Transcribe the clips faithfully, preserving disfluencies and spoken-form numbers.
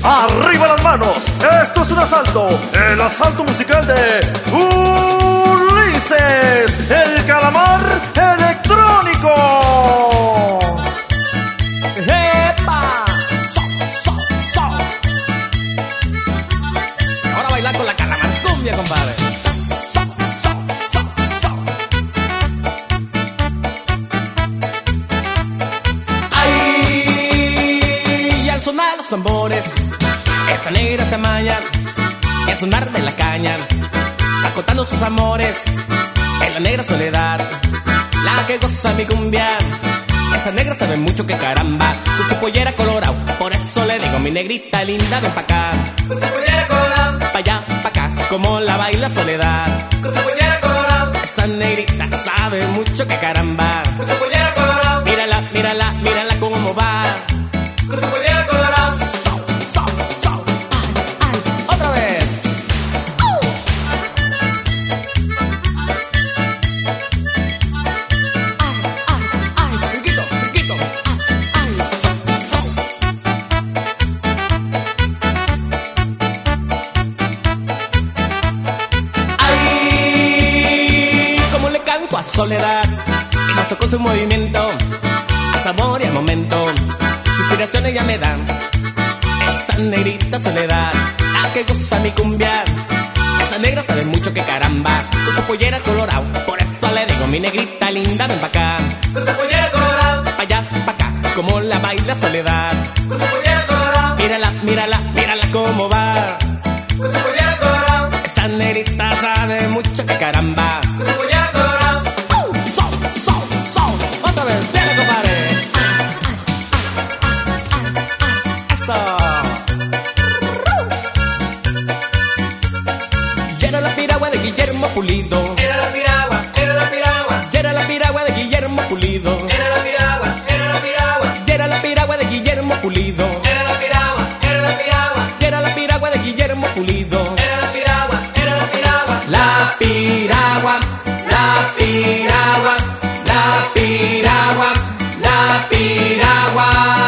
¡Arriba las manos! Esto es un asalto, el asalto musical de Ulises, el calamar electrónico. ¡Epa! So, so, so. Ahora bailar con la calamar cumbia, compadre. So, so, so, so. Ay, y al sonar los tambores, esta negra se amaña, y al sonar de la caña, va contando sus amores en la negra soledad, la que goza mi cumbia. Esa negra sabe mucho que caramba, con su pollera colorado, por eso le digo mi negrita linda, ven pa' acá. Con su pollera colorado, pa' allá, pa' acá, como la baila soledad. con su pollera colorado, Esa negrita sabe mucho que caramba. con su pollera colorado, Mírala, mírala, mírala cómo va. con su pollera colorado. So, so, so. Ay, ay, otra vez. Ay, ay, ay, riquito, riquito. Ay, ay, so, so. Ay, como le canto a soledad, y gozo con su movimiento, a sabor y al momento, sus inspiraciones ya me dan. Esa negrita soledad, la que goza mi cumbia. Esa negra sabe mucho que caramba, con su pollera colorado, por eso le digo mi negrita linda, ven pa' acá. Con su pollera colorado, Pa' allá, pa' acá, como la baila soledad. con su pollera colorado, Mírala, mírala, mírala cómo va. con su pollera colorado, Esa negrita sabe mucho que caramba. con su pollera colorado. So, so, so. Otra vez, viene, compadre. Eso. Llena la piragua de Guillermo Pulido. Era la piragua, era la piragua, Llena la piragua de Guillermo Pulido. era la piragua, era la piragua, Llena la piragua de Guillermo Pulido. era la piragua, era la piragua, Llena la piragua de Guillermo Pulido. era la piragua, era la piragua. La piragua, la piragua, la piragua, la piragua.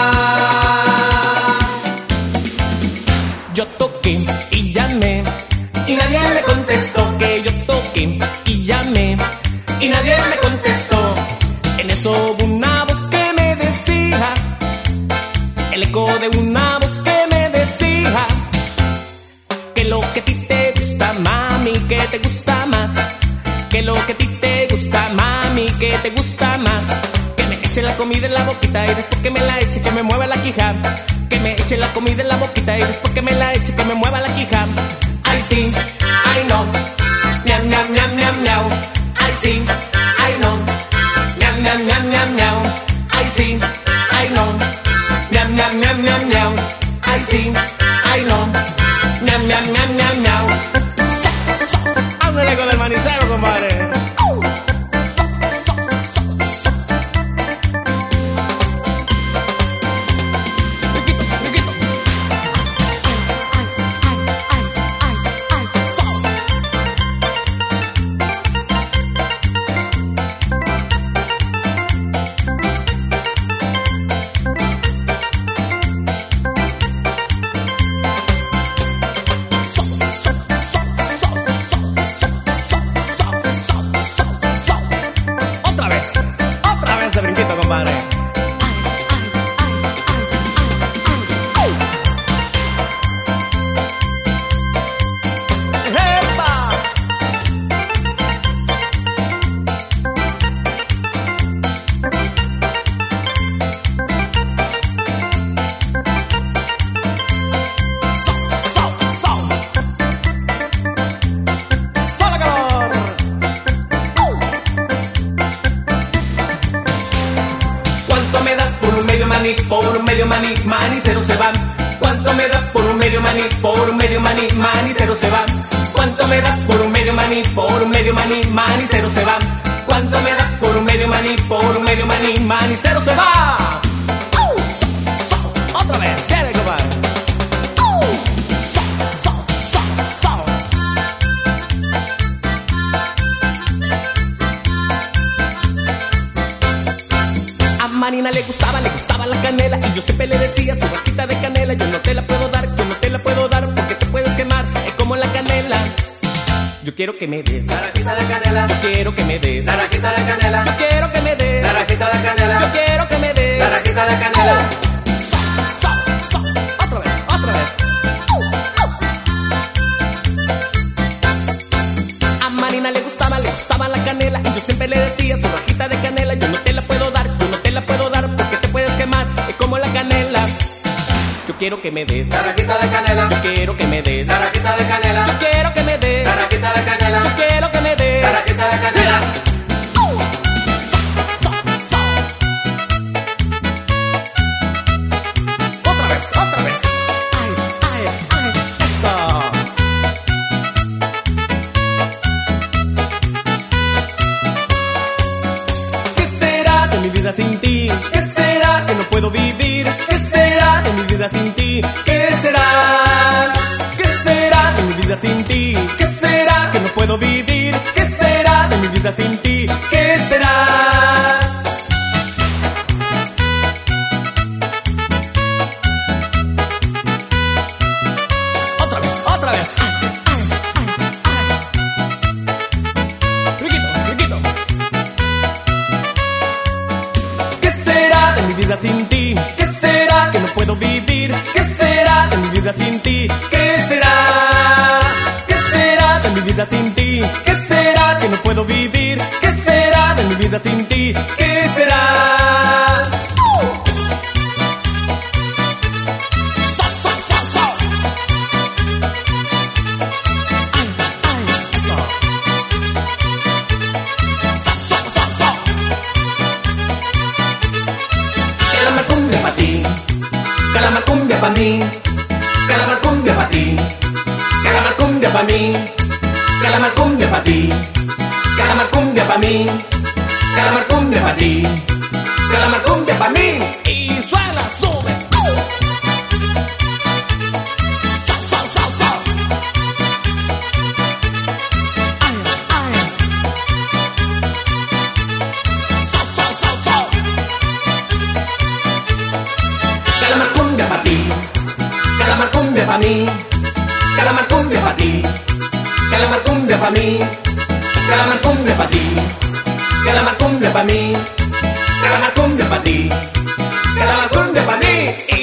Yo toqué y llamé y nadie me contestó, que yo toqué y llamé y nadie me contestó. En eso hubo una voz que me decía, el eco de una voz que me decía, que lo que a ti te gusta, mami, que te gusta más, que lo que a ti te gusta, mami, que te gusta más, que me eche la comida en la boquita y después que me la eche, que me mueva la quija, que me eche la comida en la boquita y después que me la eche, que me mueva la quija. Ay sí, ay no, miau, miau, miau, miau, miau. Ay sí, ay no, miau, miau, miau, miau, miau. Ay sí, ay no, miau, miau, miau, miau, miau. Ay sí, ay no, miau, miau, miau, miau, miau. So, so. Ándale con el manicero, compadre. So, so, so, so. Riquito, riquito. Ay, ay, ay, ay, ay, ay, so. So, so, so, so, so, so, so, so, so, so, so. Otra vez, otra vez de brinquito, compadre. ¡Epa! So, so, so. Solo calor. ¿Cuánto me das por un medio maní? Por un medio maní, manicero se van. ¿Cuánto me das por un medio maní? Por un medio maní, manicero se van. ¿Cuánto me das por un medio maní? Por un medio maní, manicero se van. ¿Cuánto me das por un medio maní? Por un medio maní, manicero se va. So, so. Otra vez, ¿qué le compadre? So, so, so, so. A Marina le gustaba, le gustaba la canela y yo siempre le decía su vaquita de canela yo no te la puedo dar, yo no Yo quiero que me des naranjita de canela, yo quiero que me des naranjita de canela, yo quiero que me des naranjita de canela, yo quiero que me des naranjita de canela. Sa, sa, sa. Otra vez, otra vez. A Marina le gustaba, le gustaba la canela y yo siempre le decía, su rajita de canela yo no te la puedo dar, yo no te la puedo dar porque te puedes quemar, es como la canela. Yo quiero que me des Naranjita de canela, yo quiero que me des naranjita de canela, yo quiero que me des naranjita de canela, yo quiero que me des naranjita de canela. Sa, sa, sa. Otra vez, otra vez. Ay, ay, ay, eso. ¿Qué será de mi vida sin ti? ¿Qué será que no puedo vivir? ¿Qué será de mi vida sin ti? ¿Qué será? ¿Qué será de mi vida sin ti? ¿Qué será que no puedo vivir? ¿Qué será de mi vida sin ti? ¿Qué será? Otra vez, otra vez. Ay, ay, ay, ay. Riquito, riquito. ¿Qué será de mi vida sin ti? ¿Qué será que no puedo vivir? ¿Qué será de mi vida sin ti? ¿Qué será? ¿Qué será de mi vida sin ti? ¿Qué será que no puedo vivir? ¿Qué será de mi vida sin ti? ¿Qué será? Sa, sa, sa, sa. Ay, ay, eso. Sa, sa, sa, sa. Calamar cumbia pa' ti, calamar cumbia pa' mí, calamar cumbia pa' ti, calamar cumbia pa' mí, calamar cumbia pa' ti, calamar cumbia pa' mí, calamar cumbia pa' ti, calamar cumbia pa' mí. Y suena, sube. Sa, sa, sa, sa. Ay, ay. Sa, sa, sa, sa. Calamar cumbia pa' ti, calamar cumbia pa' mí, calamar cumbia pa' ti, calamar cumbia pa' mí, calamar cumbia pa' ti, calamar cumbia pa' mí, calamar cumbia pa' ti, calamar cumbia pa' mí.